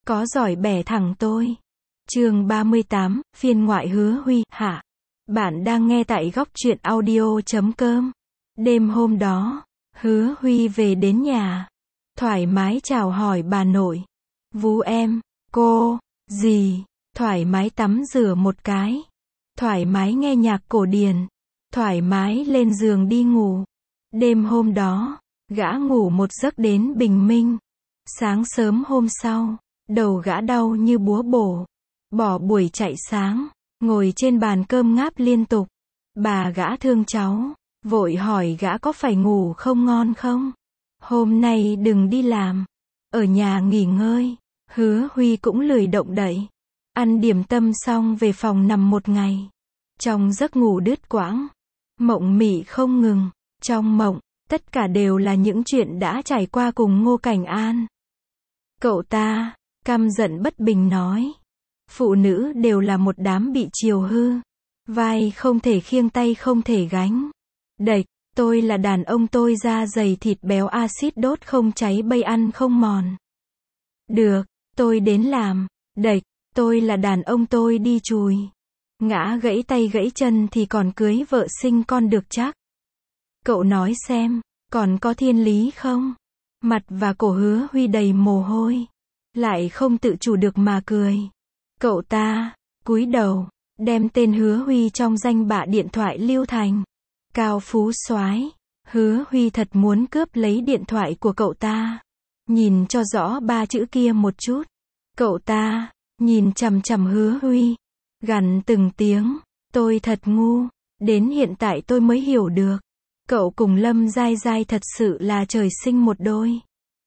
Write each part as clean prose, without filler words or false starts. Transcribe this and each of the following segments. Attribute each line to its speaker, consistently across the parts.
Speaker 1: có giỏi bẻ thẳng tôi. Chương 38, phiên ngoại Hứa Huy, hạ. Bạn đang nghe tại góc truyện audio.com. Đêm hôm đó, Hứa Huy về đến nhà. Thoải mái chào hỏi bà nội. Vú em, cô, dì, thoải mái tắm rửa một cái. Thoải mái nghe nhạc cổ điển. Thoải mái lên giường đi ngủ. Đêm hôm đó, gã ngủ một giấc đến bình minh. Sáng sớm hôm sau, đầu gã đau như búa bổ. Bỏ buổi chạy sáng, ngồi trên bàn cơm ngáp liên tục. Bà gã thương cháu, vội hỏi gã có phải ngủ không ngon không? Hôm nay đừng đi làm, ở nhà nghỉ ngơi. Hứa Huy cũng lười động đậy. Ăn điểm tâm xong về phòng nằm một ngày. Trong giấc ngủ đứt quãng, mộng mị không ngừng. Trong mộng, tất cả đều là những chuyện đã trải qua cùng Ngô Cảnh An. Cậu ta, căm giận bất bình nói. Phụ nữ đều là một đám bị chiều hư. Vai không thể khiêng tay không thể gánh. Đệch, tôi là đàn ông tôi da dày thịt béo axit đốt không cháy bây ăn không mòn. Được, tôi đến làm. Đệch, tôi là đàn ông tôi đi chùi. Ngã gãy tay gãy chân thì còn cưới vợ sinh con được chắc. Cậu nói xem, còn có thiên lý không? Mặt và cổ Hứa Huy đầy mồ hôi. Lại không tự chủ được mà cười. Cậu ta, cúi đầu, đem tên Hứa Huy trong danh bạ điện thoại lưu thành. Cao phú soái. Hứa Huy thật muốn cướp lấy điện thoại của cậu ta. Nhìn cho rõ ba chữ kia một chút. Cậu ta, nhìn chằm chằm Hứa Huy. Gằn từng tiếng, tôi thật ngu. Đến hiện tại tôi mới hiểu được. Cậu cùng Lâm Giai Giai thật sự là trời sinh một đôi.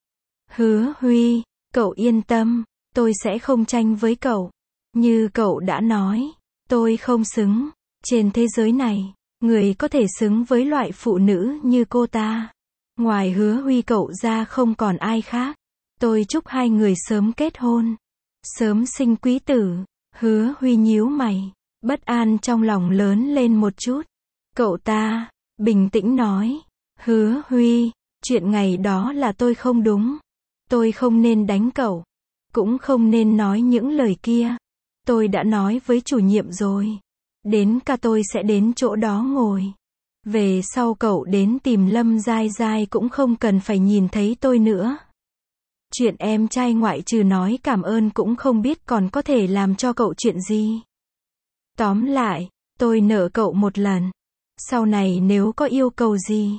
Speaker 1: Hứa Huy, cậu yên tâm, tôi sẽ không tranh với cậu. Như cậu đã nói, tôi không xứng. Trên thế giới này, người có thể xứng với loại phụ nữ như cô ta. Ngoài Hứa Huy cậu ra không còn ai khác. Tôi chúc hai người sớm kết hôn. Sớm sinh quý tử. Hứa Huy nhíu mày. Bất an trong lòng lớn lên một chút. Cậu ta, bình tĩnh nói. Hứa Huy, chuyện ngày đó là tôi không đúng. Tôi không nên đánh cậu. Cũng không nên nói những lời kia. Tôi đã nói với chủ nhiệm rồi. Đến cả tôi sẽ đến chỗ đó ngồi. Về sau cậu đến tìm Lâm Giai Giai cũng không cần phải nhìn thấy tôi nữa. Chuyện em trai ngoại trừ nói cảm ơn cũng không biết còn có thể làm cho cậu chuyện gì. Tóm lại, tôi nợ cậu một lần. Sau này nếu có yêu cầu gì,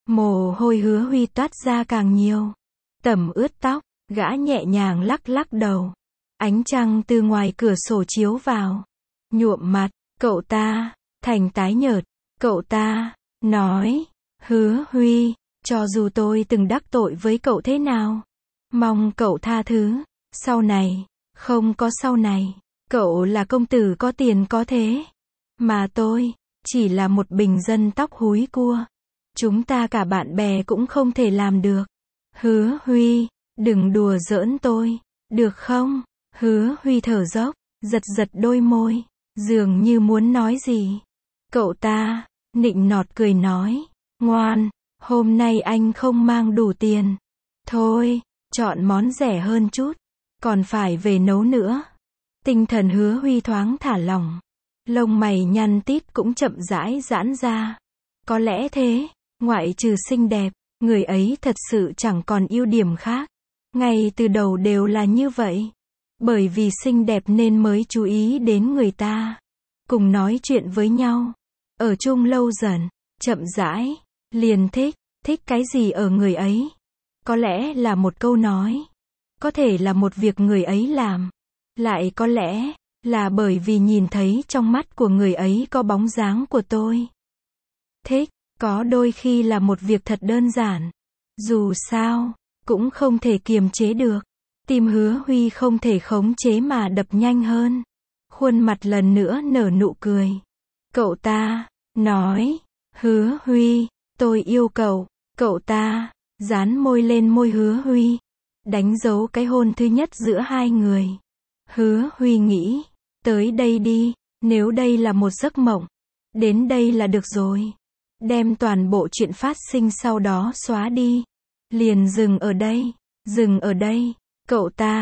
Speaker 1: mồ hôi Hứa Huy toát ra càng nhiều. Tẩm ướt tóc, gã nhẹ nhàng lắc lắc đầu. Ánh trăng từ ngoài cửa sổ chiếu vào. Nhuộm mặt, cậu ta, thành tái nhợt. Cậu ta, nói, Hứa Huy, cho dù tôi từng đắc tội với cậu thế nào, mong cậu tha thứ. Sau này, không có sau này. Cậu là công tử có tiền có thế. Mà tôi, chỉ là một bình dân tóc húi cua. Chúng ta cả bạn bè cũng không thể làm được. Hứa Huy, đừng đùa giỡn tôi, được không? Hứa Huy thở dốc, giật giật đôi môi, dường như muốn nói gì. Cậu ta, nịnh nọt cười nói, ngoan, hôm nay anh không mang đủ tiền. Thôi, chọn món rẻ hơn chút, còn phải về nấu nữa. Tinh thần Hứa Huy thoáng thả lỏng. Lông mày nhăn tít cũng chậm rãi giãn ra. Có lẽ thế, ngoại trừ xinh đẹp, người ấy thật sự chẳng còn ưu điểm khác. Ngay từ đầu đều là như vậy. Bởi vì xinh đẹp nên mới chú ý đến người ta. Cùng nói chuyện với nhau. Ở chung lâu dần, chậm rãi, liền thích cái gì ở người ấy. Có lẽ là một câu nói. Có thể là một việc người ấy làm. Lại có lẽ là bởi vì nhìn thấy trong mắt của người ấy có bóng dáng của tôi. Thích, có đôi khi là một việc thật đơn giản. Dù sao, cũng không thể kiềm chế được. Tim Hứa Huy không thể khống chế mà đập nhanh hơn. Khuôn mặt lần nữa nở nụ cười. Cậu ta, nói, Hứa Huy, tôi yêu cậu. Cậu ta, dán môi lên môi Hứa Huy. Đánh dấu cái hôn thứ nhất giữa hai người. Hứa Huy nghĩ, tới đây đi, nếu đây là một giấc mộng. Đến đây là được rồi. Đem toàn bộ chuyện phát sinh sau đó xóa đi. Liền dừng ở đây. Cậu ta,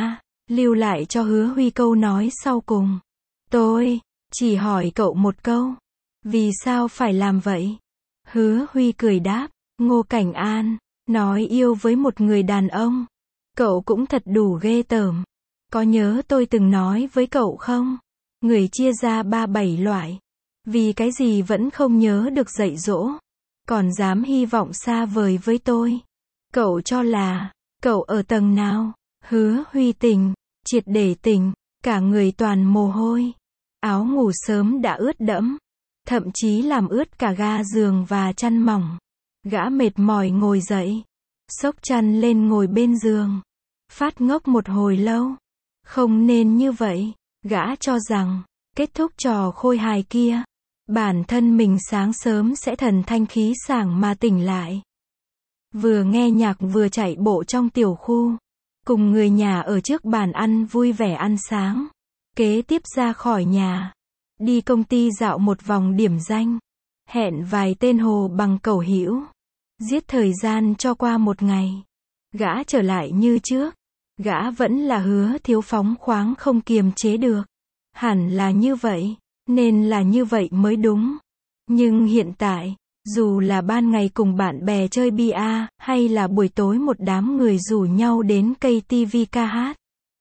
Speaker 1: lưu lại cho Hứa Huy câu nói sau cùng. Tôi chỉ hỏi cậu một câu. Vì sao phải làm vậy? Hứa Huy cười đáp. Ngô Cảnh An, nói yêu với một người đàn ông. Cậu cũng thật đủ ghê tởm. Có nhớ tôi từng nói với cậu không? Người chia ra 3-7 loại. Vì cái gì vẫn không nhớ được dạy dỗ. Còn dám hy vọng xa vời với tôi. Cậu cho là, cậu ở tầng nào? Hứa Huy tỉnh, triệt để tỉnh, cả người toàn mồ hôi. Áo ngủ sớm đã ướt đẫm. Thậm chí làm ướt cả ga giường và chăn mỏng. Gã mệt mỏi ngồi dậy. Xốc chăn lên ngồi bên giường. Phát ngốc một hồi lâu. Không nên như vậy. Gã cho rằng, kết thúc trò khôi hài kia, bản thân mình sáng sớm sẽ thần thanh khí sảng mà tỉnh lại. Vừa nghe nhạc vừa chạy bộ trong tiểu khu. Cùng người nhà ở trước bàn ăn vui vẻ ăn sáng. Kế tiếp ra khỏi nhà. Đi công ty dạo một vòng điểm danh. Hẹn vài tên hồ bằng cẩu hữu. Giết thời gian cho qua một ngày. Gã trở lại như trước. Gã vẫn là Hứa Thiếu phóng khoáng không kiềm chế được. Hẳn là như vậy. Nên là như vậy mới đúng. Nhưng hiện tại, dù là ban ngày cùng bạn bè chơi bia, hay là buổi tối một đám người rủ nhau đến cây TV ca hát,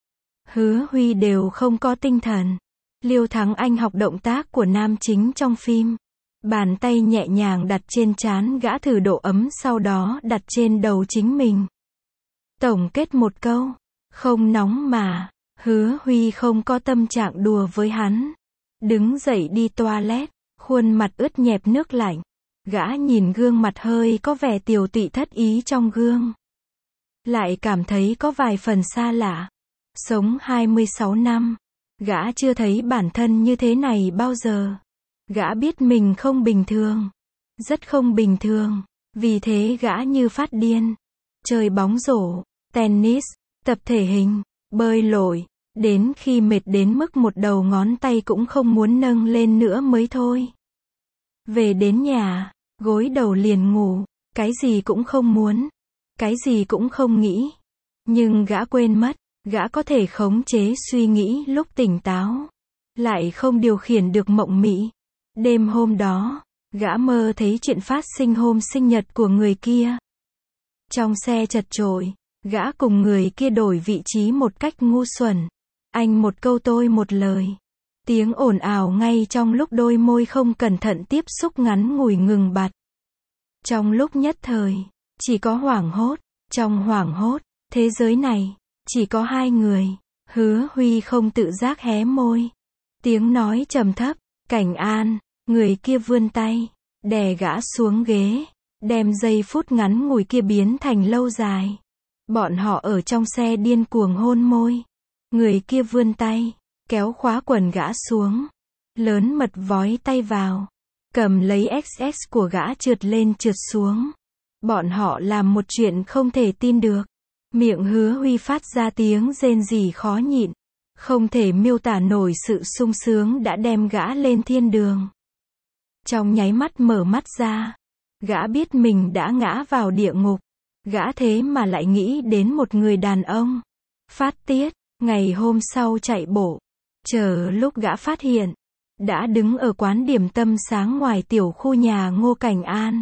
Speaker 1: Hứa Huy đều không có tinh thần. Liêu Thắng Anh học động tác của nam chính trong phim. Bàn tay nhẹ nhàng đặt trên trán gã thử độ ấm, sau đó đặt trên đầu chính mình. Tổng kết một câu, không nóng mà. Hứa Huy không có tâm trạng đùa với hắn. Đứng dậy đi toilet, khuôn mặt ướt nhẹp nước lạnh. Gã nhìn gương mặt hơi có vẻ tiều tụy thất ý trong gương. Lại cảm thấy có vài phần xa lạ. Sống 26 năm, gã chưa thấy bản thân như thế này bao giờ. Gã biết mình không bình thường. Rất không bình thường. Vì thế gã như phát điên. Chơi bóng rổ, tennis, tập thể hình, bơi lội. Đến khi mệt đến mức một đầu ngón tay cũng không muốn nâng lên nữa mới thôi. Về đến nhà, gối đầu liền ngủ. Cái gì cũng không muốn. Cái gì cũng không nghĩ. Nhưng gã quên mất. Gã có thể khống chế suy nghĩ lúc tỉnh táo. Lại không điều khiển được mộng mị. Đêm hôm đó, gã mơ thấy chuyện phát sinh hôm sinh nhật của người kia. Trong xe chật chội, gã cùng người kia đổi vị trí một cách ngu xuẩn. Anh một câu tôi một lời. Tiếng ồn ào ngay trong lúc đôi môi không cẩn thận tiếp xúc ngắn ngủi ngừng bặt. Trong lúc nhất thời, chỉ có hoảng hốt. Trong hoảng hốt, thế giới này, chỉ có hai người. Hứa Huy không tự giác hé môi. Tiếng nói trầm thấp, Cảnh An. Người kia vươn tay, đè gã xuống ghế, đem giây phút ngắn ngủi kia biến thành lâu dài. Bọn họ ở trong xe điên cuồng hôn môi. Người kia vươn tay, kéo khóa quần gã xuống. Lớn mật vói tay vào, cầm lấy XS của gã trượt lên trượt xuống. Bọn họ làm một chuyện không thể tin được. Miệng Hứa Huy phát ra tiếng rên rỉ khó nhịn. Không thể miêu tả nổi sự sung sướng đã đem gã lên thiên đường. Trong nháy mắt mở mắt ra, gã biết mình đã ngã vào địa ngục. Gã thế mà lại nghĩ đến một người đàn ông. Phát tiết, ngày hôm sau chạy bộ. Chờ lúc gã phát hiện, đã đứng ở quán điểm tâm sáng ngoài tiểu khu nhà Ngô Cảnh An.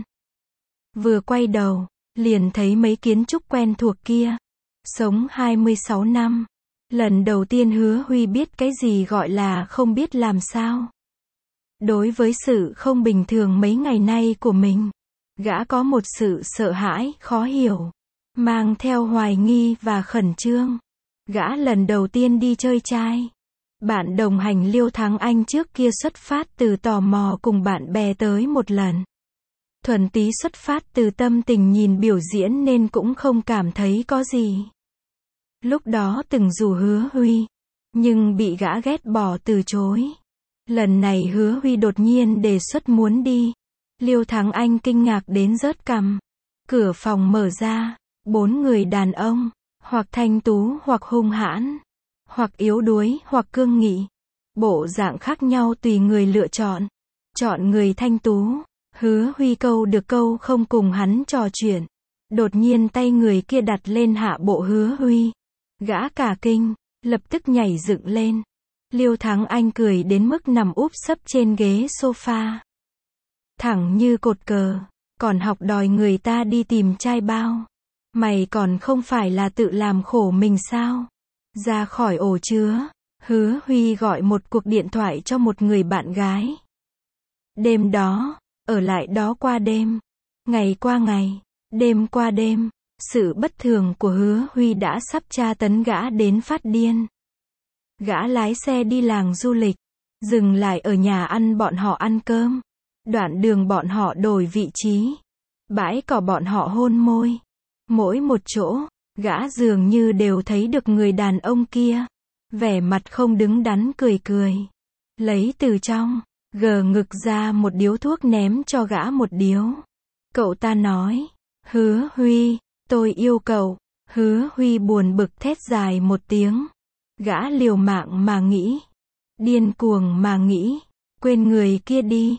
Speaker 1: Vừa quay đầu, liền thấy mấy kiến trúc quen thuộc kia. Sống 26 năm. Lần đầu tiên Hứa Huy biết cái gì gọi là không biết làm sao. Đối với sự không bình thường mấy ngày nay của mình, gã có một sự sợ hãi, khó hiểu, mang theo hoài nghi và khẩn trương. Gã lần đầu tiên đi chơi trai. Bạn đồng hành Liêu Thắng Anh trước kia xuất phát từ tò mò cùng bạn bè tới một lần. Thuần túy xuất phát từ tâm tình nhìn biểu diễn nên cũng không cảm thấy có gì. Lúc đó từng rủ Hứa Huy, nhưng bị gã ghét bỏ từ chối. Lần này Hứa Huy đột nhiên đề xuất muốn đi. Liêu Thắng Anh kinh ngạc đến rớt cằm. Cửa phòng mở ra, 4 người đàn ông, hoặc thanh tú hoặc hung hãn, hoặc yếu đuối hoặc cương nghị. Bộ dạng khác nhau tùy người lựa chọn. Chọn người thanh tú. Hứa Huy câu được câu không cùng hắn trò chuyện. Đột nhiên tay người kia đặt lên hạ bộ Hứa Huy. Gã cả kinh, lập tức nhảy dựng lên. Liêu Thắng Anh cười đến mức nằm úp sấp trên ghế sofa. Thẳng như cột cờ, còn học đòi người ta đi tìm trai bao. Mày còn không phải là tự làm khổ mình sao? Ra khỏi ổ chứa, Hứa Huy gọi một cuộc điện thoại cho một người bạn gái. Đêm đó, ở lại đó qua đêm. Ngày qua ngày, đêm qua đêm, sự bất thường của Hứa Huy đã sắp tra tấn gã đến phát điên. Gã lái xe đi làng du lịch, dừng lại ở nhà ăn bọn họ ăn cơm. Đoạn đường bọn họ đổi vị trí. Bãi cỏ bọn họ hôn môi. Mỗi một chỗ, gã dường như đều thấy được người đàn ông kia. Vẻ mặt không đứng đắn cười cười. Lấy từ trong ngực ra một điếu thuốc ném cho gã một điếu. Cậu ta nói, Hứa Huy, tôi yêu cậu. Hứa Huy buồn bực thét dài một tiếng. Gã liều mạng mà nghĩ. Điên cuồng mà nghĩ. Quên người kia đi.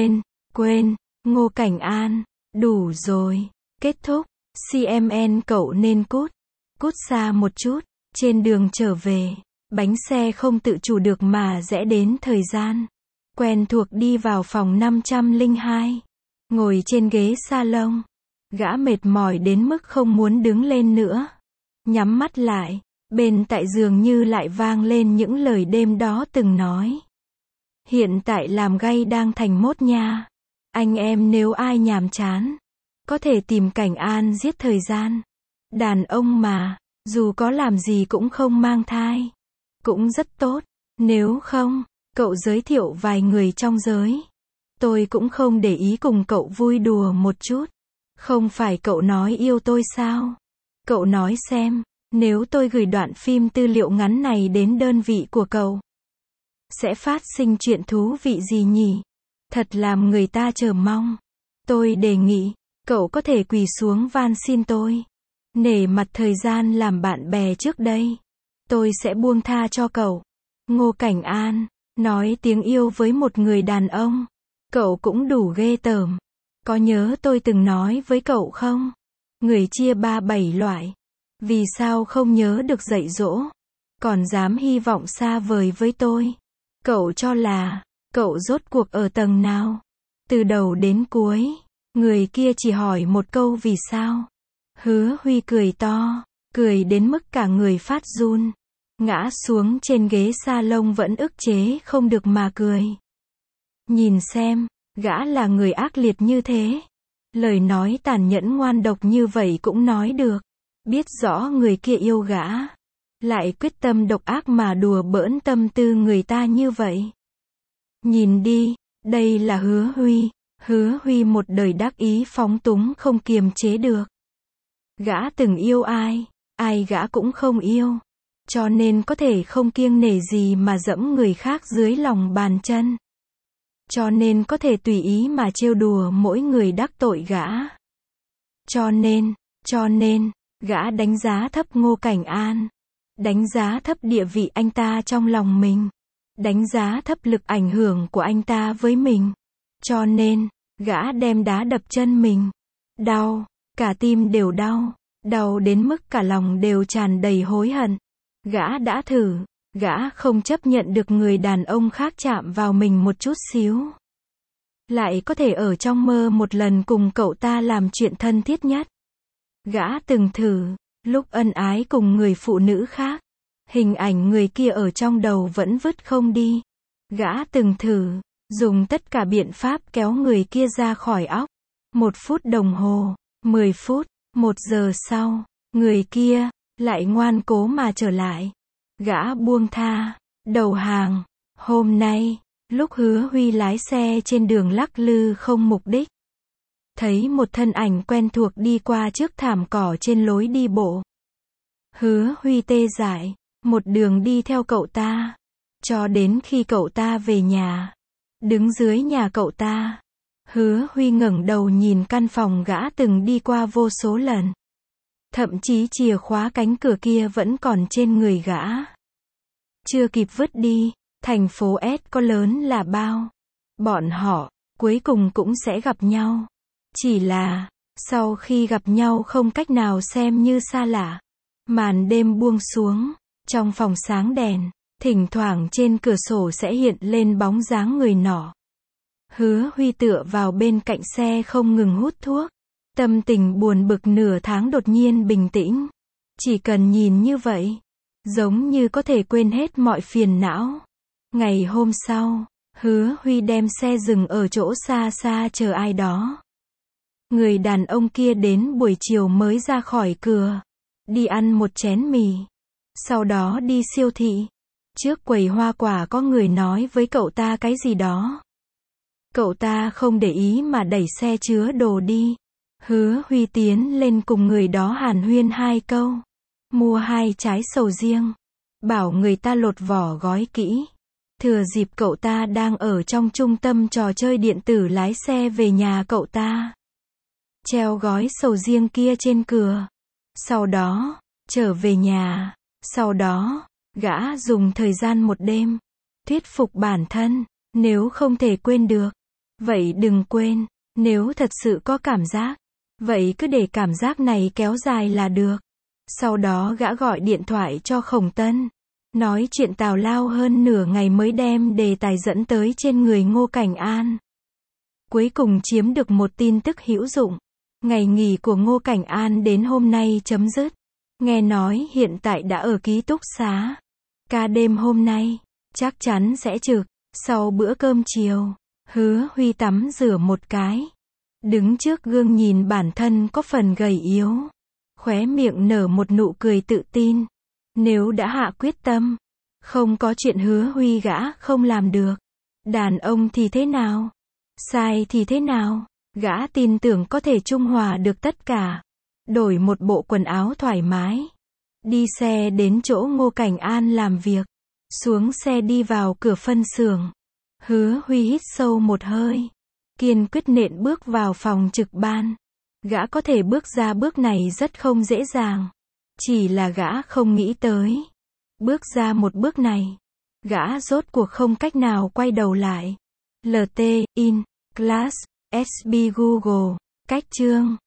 Speaker 1: Quên, Ngô Cảnh An. Đủ rồi. Kết thúc. CMN cậu nên cút xa một chút. Trên đường trở về, bánh xe không tự chủ được mà rẽ đến thời gian. Quen thuộc đi vào phòng 502. Ngồi trên ghế salon. Gã mệt mỏi đến mức không muốn đứng lên nữa. Nhắm mắt lại, bên tại giường như lại vang lên những lời đêm đó từng nói. Hiện tại làm gay đang thành mốt nha. Anh em nếu ai nhàm chán, có thể tìm Cảnh An giết thời gian. Đàn ông mà, dù có làm gì cũng không mang thai. Cũng rất tốt. Nếu không, cậu giới thiệu vài người trong giới. Tôi cũng không để ý cùng cậu vui đùa một chút. Không phải cậu nói yêu tôi sao? Cậu nói xem, nếu tôi gửi đoạn phim tư liệu ngắn này đến đơn vị của cậu, sẽ phát sinh chuyện thú vị gì nhỉ? Thật làm người ta chờ mong. Tôi đề nghị, cậu có thể quỳ xuống van xin tôi. Nể mặt thời gian làm bạn bè trước đây, tôi sẽ buông tha cho cậu. Ngô Cảnh An, nói tiếng yêu với một người đàn ông. Cậu cũng đủ ghê tởm. Có nhớ tôi từng nói với cậu không? Người chia 3-7 loại. Vì sao không nhớ được dạy dỗ? Còn dám hy vọng xa vời với tôi? Cậu cho là, cậu rốt cuộc ở tầng nào? Từ đầu đến cuối, người kia chỉ hỏi một câu vì sao? Hứa Huy cười to, cười đến mức cả người phát run. Ngã xuống trên ghế salon vẫn ức chế không được mà cười. Nhìn xem, gã là người ác liệt như thế. Lời nói tàn nhẫn ngoan độc như vậy cũng nói được. Biết rõ người kia yêu gã, lại quyết tâm độc ác mà đùa bỡn tâm tư người ta như vậy. Nhìn đi, đây là Hứa Huy. Hứa Huy một đời đắc ý phóng túng không kiềm chế được. Gã từng yêu ai, ai gã cũng không yêu. Cho nên có thể không kiêng nể gì mà dẫm người khác dưới lòng bàn chân. Cho nên có thể tùy ý mà trêu đùa mỗi người đắc tội gã. Cho nên, gã đánh giá thấp Ngô Cảnh An. Đánh giá thấp địa vị anh ta trong lòng mình. Đánh giá thấp lực ảnh hưởng của anh ta với mình. Cho nên, gã đem đá đập chân mình. Đau, cả tim đều đau. Đau đến mức cả lòng đều tràn đầy hối hận. Gã đã thử, gã không chấp nhận được người đàn ông khác chạm vào mình một chút xíu. Lại có thể ở trong mơ một lần cùng cậu ta làm chuyện thân thiết nhất. Gã từng thử, lúc ân ái cùng người phụ nữ khác. Hình ảnh người kia ở trong đầu vẫn vứt không đi. Gã từng thử, dùng tất cả biện pháp kéo người kia ra khỏi óc. 1 phút đồng hồ, 10 phút, 1 giờ sau, người kia lại ngoan cố mà trở lại. Gã buông tha, đầu hàng. Hôm nay, lúc Hứa Huy lái xe trên đường lắc lư không mục đích, thấy một thân ảnh quen thuộc đi qua trước thảm cỏ trên lối đi bộ. Hứa Huy tê dại, một đường đi theo cậu ta, cho đến khi cậu ta về nhà. Đứng dưới nhà cậu ta, Hứa Huy ngẩng đầu nhìn căn phòng gã từng đi qua vô số lần. Thậm chí chìa khóa cánh cửa kia vẫn còn trên người gã. Chưa kịp vứt đi, thành phố S có lớn là bao. Bọn họ, cuối cùng cũng sẽ gặp nhau. Chỉ là, sau khi gặp nhau không cách nào xem như xa lạ. Màn đêm buông xuống, Trong phòng sáng đèn, thỉnh thoảng trên cửa sổ sẽ hiện lên bóng dáng người nọ. Hứa Huy tựa vào bên cạnh xe không ngừng hút thuốc. Tâm tình buồn bực nửa tháng đột nhiên bình tĩnh. Chỉ cần nhìn như vậy, giống như có thể quên hết mọi phiền não. Ngày hôm sau, Hứa Huy đem xe dừng ở chỗ xa xa chờ ai đó. Người đàn ông kia đến buổi chiều mới ra khỏi cửa, đi ăn một chén mì, sau đó đi siêu thị. Trước quầy hoa quả có người nói với cậu ta cái gì đó. Cậu ta không để ý mà đẩy xe chứa đồ đi. Hứa Huy tiến lên cùng người đó hàn huyên 2 câu. Mua 2 trái sầu riêng. Bảo người ta lột vỏ gói kỹ. Thừa dịp cậu ta đang ở trong trung tâm trò chơi điện tử lái xe về nhà cậu ta. Treo gói sầu riêng kia trên cửa. Sau đó, trở về nhà. Sau đó, gã dùng thời gian một đêm. Thuyết phục bản thân, nếu không thể quên được. Vậy đừng quên, nếu thật sự có cảm giác. Vậy cứ để cảm giác này kéo dài là được. Sau đó gã gọi điện thoại cho Khổng Tân. Nói chuyện tào lao hơn nửa ngày mới đem đề tài dẫn tới trên người Ngô Cảnh An. Cuối cùng chiếm được một tin tức hữu dụng. Ngày nghỉ của Ngô Cảnh An đến hôm nay chấm dứt. Nghe nói hiện tại đã ở ký túc xá. Ca đêm hôm nay, chắc chắn sẽ trực. Sau bữa cơm chiều, Hứa Huy tắm rửa một cái. Đứng trước gương nhìn bản thân có phần gầy yếu. Khóe miệng nở một nụ cười tự tin. Nếu đã hạ quyết tâm, không có chuyện Hứa Huy gã không làm được. Đàn ông thì thế nào? Sai thì thế nào? Gã tin tưởng có thể trung hòa được tất cả. Đổi một bộ quần áo thoải mái. Đi xe đến chỗ Ngô Cảnh An làm việc. Xuống xe đi vào cửa phân xưởng. Hứa Huy hít sâu một hơi. Kiên quyết nện bước vào phòng trực ban. Gã có thể bước ra bước này rất không dễ dàng. Chỉ là gã không nghĩ tới. Bước ra một bước này. Gã rốt cuộc không cách nào quay đầu lại. LT, in, class, SB Google, cách chương.